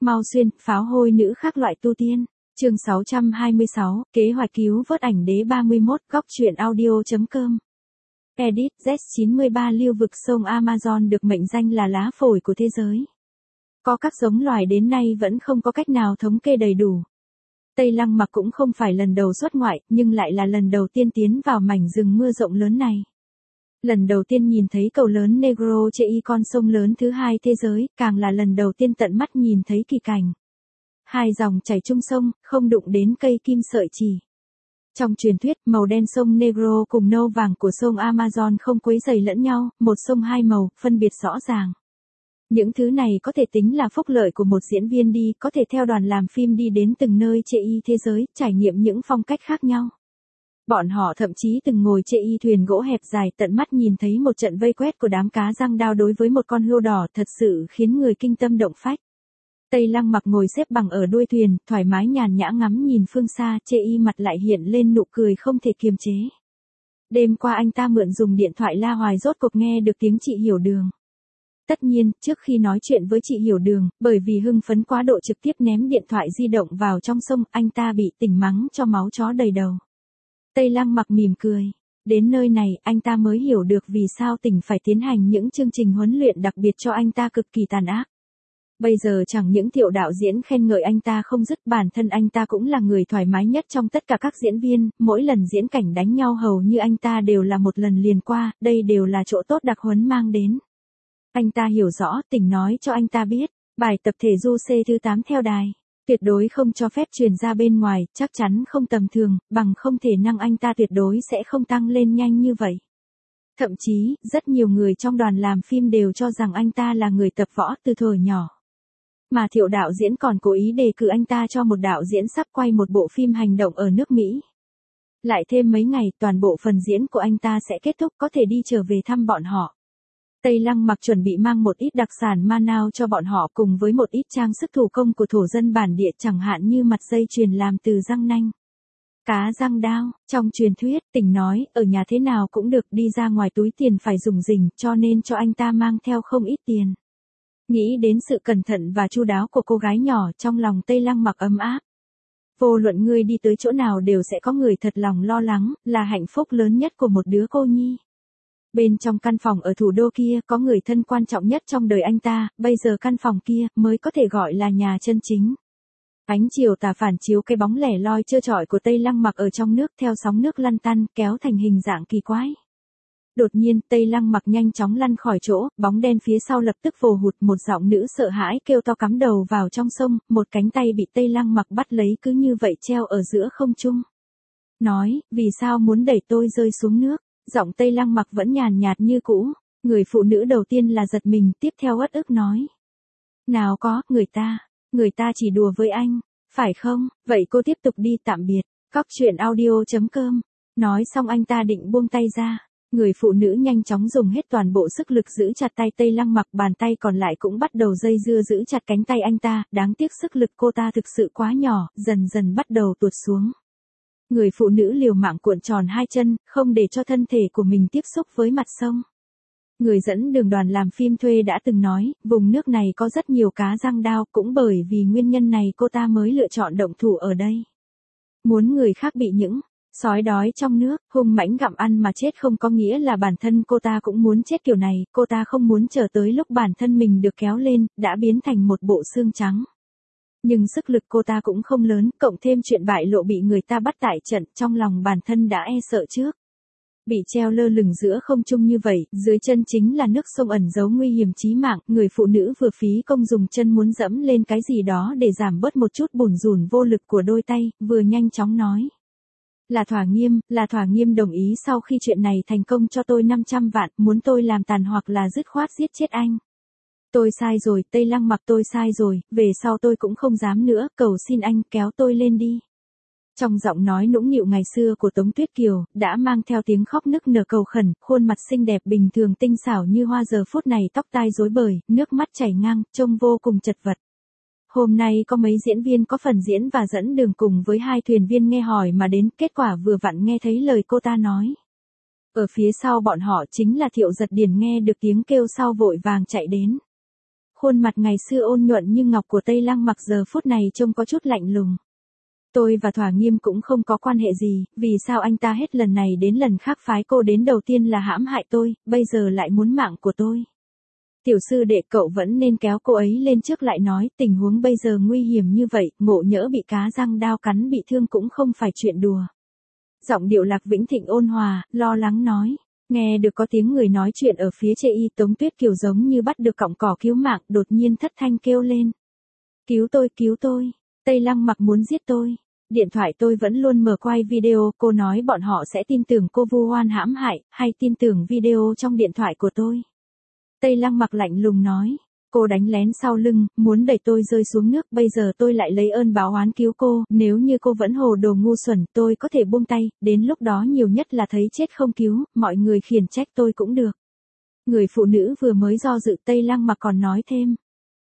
Mau xuyên, pháo hôi nữ khác loại tu tiên. Chương 626, kế hoạch cứu vớt ảnh đế 31, góc truyện audio.com. Edit, Z93 lưu vực sông Amazon được mệnh danh là lá phổi của thế giới. Có các giống loài đến nay vẫn không có cách nào thống kê đầy đủ. Tây Lăng Mặc cũng không phải lần đầu xuất ngoại, nhưng lại là lần đầu tiên tiến vào mảnh rừng mưa rộng lớn này. Lần đầu tiên nhìn thấy cầu lớn Negro Chei, con sông lớn thứ hai thế giới, càng là lần đầu tiên tận mắt nhìn thấy kỳ cảnh. Hai dòng chảy chung sông, không đụng đến cây kim sợi chỉ. Trong truyền thuyết, màu đen sông Negro cùng nâu vàng của sông Amazon không quấy rầy lẫn nhau, một sông hai màu, phân biệt rõ ràng. Những thứ này có thể tính là phúc lợi của một diễn viên đi, có thể theo đoàn làm phim đi đến từng nơi Chei thế giới, trải nghiệm những phong cách khác nhau. Bọn họ thậm chí từng ngồi Chei thuyền gỗ hẹp dài, tận mắt nhìn thấy một trận vây quét của đám cá răng đao đối với một con hươu đỏ, thật sự khiến người kinh tâm động phách. Tây Lăng Mặc ngồi xếp bằng ở đuôi thuyền, thoải mái nhàn nhã ngắm nhìn phương xa, Chei mặt lại hiện lên nụ cười không thể kiềm chế. Đêm qua anh ta mượn dùng điện thoại la hoài rốt cuộc nghe được tiếng chị Hiểu Đường. Tất nhiên, trước khi nói chuyện với chị Hiểu Đường, bởi vì hưng phấn quá độ trực tiếp ném điện thoại di động vào trong sông, anh ta bị tỉnh mắng cho máu chó đầy đầu. Tây Lăng Mặc mỉm cười. Đến nơi này, anh ta mới hiểu được vì sao tỉnh phải tiến hành những chương trình huấn luyện đặc biệt cho anh ta cực kỳ tàn ác. Bây giờ chẳng những Thiệu đạo diễn khen ngợi anh ta không dứt, bản thân anh ta cũng là người thoải mái nhất trong tất cả các diễn viên, mỗi lần diễn cảnh đánh nhau hầu như anh ta đều là một lần liền qua, đây đều là chỗ tốt đặc huấn mang đến. Anh ta hiểu rõ, tỉnh nói cho anh ta biết, bài tập thể du C thứ 8 theo đài. Tuyệt đối không cho phép truyền ra bên ngoài, chắc chắn không tầm thường, bằng không thể năng anh ta tuyệt đối sẽ không tăng lên nhanh như vậy. Thậm chí, rất nhiều người trong đoàn làm phim đều cho rằng anh ta là người tập võ từ thuở nhỏ. Mà Thiệu đạo diễn còn cố ý đề cử anh ta cho một đạo diễn sắp quay một bộ phim hành động ở nước Mỹ. Lại thêm mấy ngày, toàn bộ phần diễn của anh ta sẽ kết thúc, có thể đi trở về thăm bọn họ. Tây Lăng Mặc chuẩn bị mang một ít đặc sản Manao cho bọn họ cùng với một ít trang sức thủ công của thổ dân bản địa, chẳng hạn như mặt dây chuyền làm từ răng nanh, cá răng đao. Trong truyền thuyết, tỉnh nói, ở nhà thế nào cũng được, đi ra ngoài túi tiền phải dùng rỉnh, cho nên cho anh ta mang theo không ít tiền. Nghĩ đến sự cẩn thận và chu đáo của cô gái nhỏ, trong lòng Tây Lăng Mặc ấm áp. Vô luận ngươi đi tới chỗ nào đều sẽ có người thật lòng lo lắng, là hạnh phúc lớn nhất của một đứa cô nhi. Bên trong căn phòng ở thủ đô kia có người thân quan trọng nhất trong đời anh ta, bây giờ căn phòng kia mới có thể gọi là nhà chân chính. Ánh chiều tà phản chiếu cái bóng lẻ loi trơ trọi của Tây Lăng Mặc ở trong nước, theo sóng nước lăn tăn, kéo thành hình dạng kỳ quái. Đột nhiên, Tây Lăng Mặc nhanh chóng lăn khỏi chỗ, bóng đen phía sau lập tức vồ hụt, một giọng nữ sợ hãi kêu to cắm đầu vào trong sông, một cánh tay bị Tây Lăng Mặc bắt lấy cứ như vậy treo ở giữa không trung. Nói, vì sao muốn đẩy tôi rơi xuống nước? Giọng Tây Lăng Mặc vẫn nhàn nhạt như cũ. Người phụ nữ đầu tiên là giật mình, tiếp theo uất ức nói. Nào có, người ta chỉ đùa với anh, phải không? Vậy cô tiếp tục đi, tạm biệt. Góc truyện audio.com. Nói xong anh ta định buông tay ra. Người phụ nữ nhanh chóng dùng hết toàn bộ sức lực giữ chặt tay Tây Lăng Mặc, bàn tay còn lại cũng bắt đầu dây dưa giữ chặt cánh tay anh ta, đáng tiếc sức lực cô ta thực sự quá nhỏ, dần dần bắt đầu tuột xuống. Người phụ nữ liều mạng cuộn tròn hai chân, không để cho thân thể của mình tiếp xúc với mặt sông. Người dẫn đường đoàn làm phim thuê đã từng nói, vùng nước này có rất nhiều cá răng đao, cũng bởi vì nguyên nhân này cô ta mới lựa chọn động thủ ở đây. Muốn người khác bị những sói đói trong nước, hung mãnh gặm ăn mà chết không có nghĩa là bản thân cô ta cũng muốn chết kiểu này, cô ta không muốn chờ tới lúc bản thân mình được kéo lên, đã biến thành một bộ xương trắng. Nhưng sức lực cô ta cũng không lớn, cộng thêm chuyện bại lộ bị người ta bắt tại trận, trong lòng bản thân đã e sợ trước. Bị treo lơ lửng giữa không trung như vậy, dưới chân chính là nước sông ẩn giấu nguy hiểm chí mạng, người phụ nữ vừa phí công dùng chân muốn dẫm lên cái gì đó để giảm bớt một chút bủn rủn vô lực của đôi tay, vừa nhanh chóng nói. Là Thỏa Nghiêm đồng ý sau khi chuyện này thành công cho tôi 500 vạn, muốn tôi làm tàn hoặc là dứt khoát giết chết anh. Tôi sai rồi, Tây Lăng Mặc, tôi sai rồi, về sau tôi cũng không dám nữa, cầu xin anh kéo tôi lên đi. Trong giọng nói nũng nịu ngày xưa của Tống Tuyết Kiều, đã mang theo tiếng khóc nức nở cầu khẩn, khuôn mặt xinh đẹp bình thường tinh xảo như hoa giờ phút này tóc tai rối bời, nước mắt chảy ngang, trông vô cùng chật vật. Hôm nay có mấy diễn viên có phần diễn và dẫn đường cùng với hai thuyền viên nghe hỏi mà đến, kết quả vừa vặn nghe thấy lời cô ta nói. Ở phía sau bọn họ chính là Thiệu Giật Điển, nghe được tiếng kêu sau vội vàng chạy đến. Khuôn mặt ngày xưa ôn nhuận như ngọc của Tây Lăng Mặc giờ phút này trông có chút lạnh lùng. Tôi và Thỏa Nghiêm cũng không có quan hệ gì, vì sao anh ta hết lần này đến lần khác phái cô đến đầu tiên là hãm hại tôi, bây giờ lại muốn mạng của tôi. Tiểu sư đệ cậu vẫn nên kéo cô ấy lên trước lại nói, tình huống bây giờ nguy hiểm như vậy, ngộ nhỡ bị cá răng đao cắn bị thương cũng không phải chuyện đùa. Giọng điệu Lạc Vĩnh Thịnh ôn hòa, lo lắng nói. Nghe được có tiếng người nói chuyện ở phía chê y, Tống Tuyết Kiều giống như bắt được cọng cỏ cứu mạng, đột nhiên thất thanh kêu lên. Cứu tôi, Tây Lăng Mặc muốn giết tôi. Điện thoại tôi vẫn luôn mở quay video, cô nói bọn họ sẽ tin tưởng cô vu oan hãm hại, hay tin tưởng video trong điện thoại của tôi. Tây Lăng Mặc lạnh lùng nói, cô đánh lén sau lưng, muốn đẩy tôi rơi xuống nước, bây giờ tôi lại lấy ơn báo oán cứu cô, nếu như cô vẫn hồ đồ ngu xuẩn, tôi có thể buông tay, đến lúc đó nhiều nhất là thấy chết không cứu, mọi người khiển trách tôi cũng được. Người phụ nữ vừa mới do dự, Tây Lăng Mặc còn nói thêm.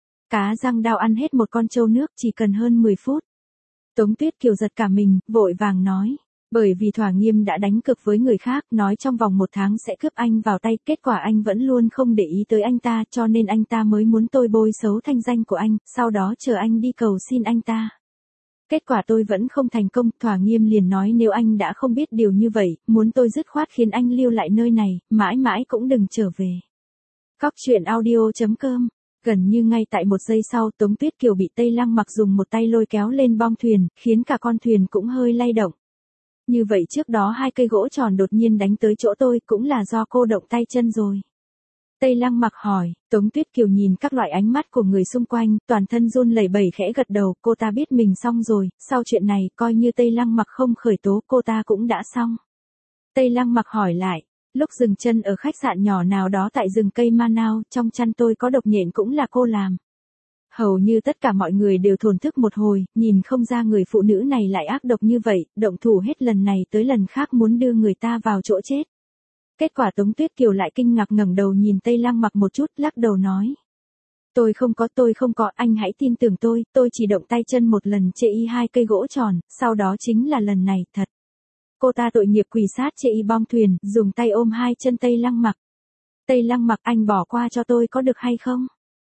Cá răng đao ăn hết một con trâu nước chỉ cần hơn 10 phút. Tống Tuyết Kiều giật cả mình, vội vàng nói. Bởi vì Thỏa Nghiêm đã đánh cược với người khác, nói trong vòng 1 tháng sẽ cướp anh vào tay, kết quả anh vẫn luôn không để ý tới anh ta, cho nên anh ta mới muốn tôi bôi xấu thanh danh của anh, sau đó chờ anh đi cầu xin anh ta. Kết quả tôi vẫn không thành công, Thỏa Nghiêm liền nói nếu anh đã không biết điều như vậy, muốn tôi dứt khoát khiến anh lưu lại nơi này, mãi mãi cũng đừng trở về. Cóc truyện audio.com. Gần như ngay tại 1 giây sau, Tống Tuyết Kiều bị Tây Lăng Mặc dùng một tay lôi kéo lên bong thuyền, khiến cả con thuyền cũng hơi lay động. Như vậy trước đó 2 cây gỗ tròn đột nhiên đánh tới chỗ tôi, cũng là do cô động tay chân rồi. Tây Lăng Mặc hỏi, Tống Tuyết Kiều nhìn các loại ánh mắt của người xung quanh, toàn thân run lẩy bẩy khẽ gật đầu, cô ta biết mình xong rồi, sau chuyện này, coi như Tây Lăng Mặc không khởi tố, cô ta cũng đã xong. Tây Lăng Mặc hỏi lại, lúc dừng chân ở khách sạn nhỏ nào đó tại rừng cây Manao, trong chăn tôi có độc nhện cũng là cô làm. Hầu như tất cả mọi người đều thổn thức một hồi, nhìn không ra người phụ nữ này lại ác độc như vậy, động thủ hết lần này tới lần khác muốn đưa người ta vào chỗ chết. Kết quả Tống Tuyết Kiều lại kinh ngạc ngẩng đầu nhìn Tây Lăng Mặc một chút, lắc đầu nói. Tôi không có, anh hãy tin tưởng tôi chỉ động tay chân một lần chê y 2 cây gỗ tròn, sau đó chính là lần này, thật. Cô ta tội nghiệp quỳ sát chê y bong thuyền, dùng tay ôm 2 chân Tây Lăng Mặc. Tây Lăng Mặc, anh bỏ qua cho tôi có được hay không?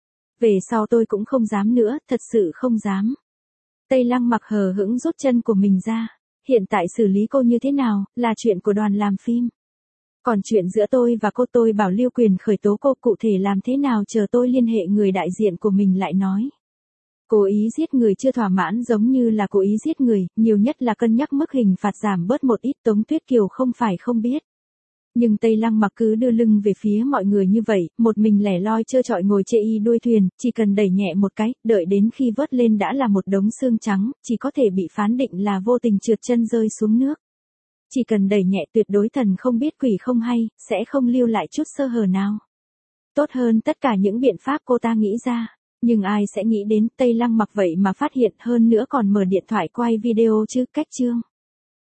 Về sau tôi cũng không dám nữa, thật sự không dám. Tây Lăng Mặc hờ hững rút chân của mình ra. Hiện tại xử lý cô như thế nào, là chuyện của đoàn làm phim. Còn chuyện giữa tôi và cô tôi bảo lưu quyền khởi tố cô, cụ thể làm thế nào chờ tôi liên hệ người đại diện của mình lại nói. Cố ý giết người chưa thỏa mãn giống như là cố ý giết người, nhiều nhất là cân nhắc mức hình phạt giảm bớt một ít. Tống Tuyết Kiều không phải không biết. Nhưng Tây Lăng Mặc cứ đưa lưng về phía mọi người như vậy, một mình lẻ loi trơ trọi ngồi chê y đuôi thuyền, chỉ cần đẩy nhẹ một cái, đợi đến khi vớt lên đã là một đống xương trắng, chỉ có thể bị phán định là vô tình trượt chân rơi xuống nước. Chỉ cần đẩy nhẹ tuyệt đối thần không biết quỷ không hay, sẽ không lưu lại chút sơ hở nào. Tốt hơn tất cả những biện pháp cô ta nghĩ ra. Nhưng ai sẽ nghĩ đến Tây Lăng Mặc vậy mà phát hiện, hơn nữa còn mở điện thoại quay video chứ, cách chương.